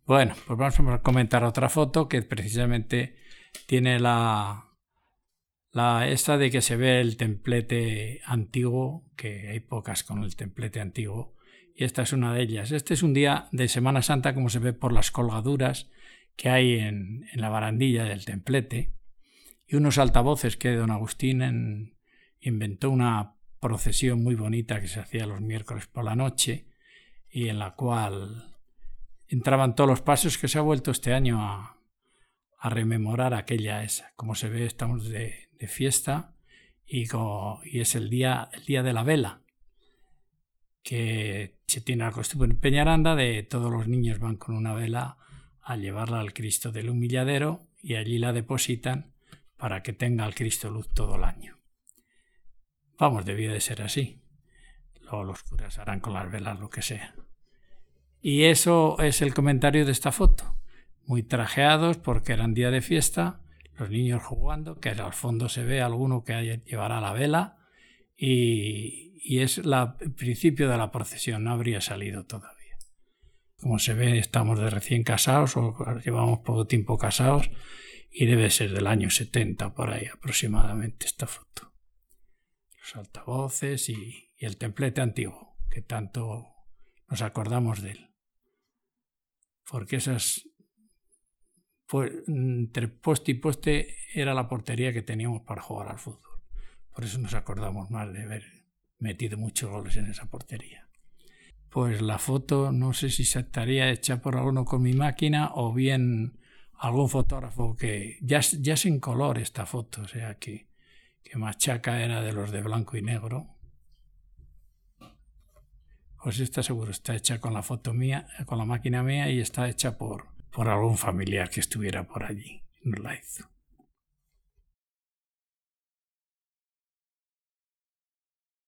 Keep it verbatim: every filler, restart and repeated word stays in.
Bueno, pues vamos a comentar otra foto que precisamente tiene la, la esta de que se ve el templete antiguo, que hay pocas con el templete antiguo, y esta es una de ellas. Este es un día de Semana Santa, como se ve por las colgaduras que hay en, en la barandilla del templete, y unos altavoces que don Agustín en, inventó una procesión muy bonita que se hacía los miércoles por la noche, y en la cual entraban todos los pasos, que se ha vuelto este año a, a rememorar aquella esa. Como se ve, estamos de, de fiesta y, como, y es el día, el día de la vela, que se tiene la costumbre en Peñaranda de todos los niños van con una vela a llevarla al Cristo del Humilladero y allí la depositan para que tenga el Cristo luz todo el año. Vamos, debía de ser así. Luego los curas harán con las velas lo que sea. Y eso es el comentario de esta foto. Muy trajeados porque eran día de fiesta, los niños jugando, que al fondo se ve alguno que llevará la vela y, y es la, el principio de la procesión, no habría salido todavía. Como se ve, estamos de recién casados o llevamos poco tiempo casados y debe ser del año setenta por ahí aproximadamente esta foto. Los altavoces y, y el templete antiguo, que tanto nos acordamos de él. Porque esas, pues, entre poste y poste era la portería que teníamos para jugar al fútbol. Por eso nos acordamos más de haber metido muchos goles en esa portería. Pues la foto no sé si estaría hecha por alguno con mi máquina o bien algún fotógrafo que ya, ya es en color esta foto, o sea que, que Machaca era de los de blanco y negro. Pues esta seguro está hecha con la foto mía, con la máquina mía y está hecha por, por algún familiar que estuviera por allí. Nos la hizo.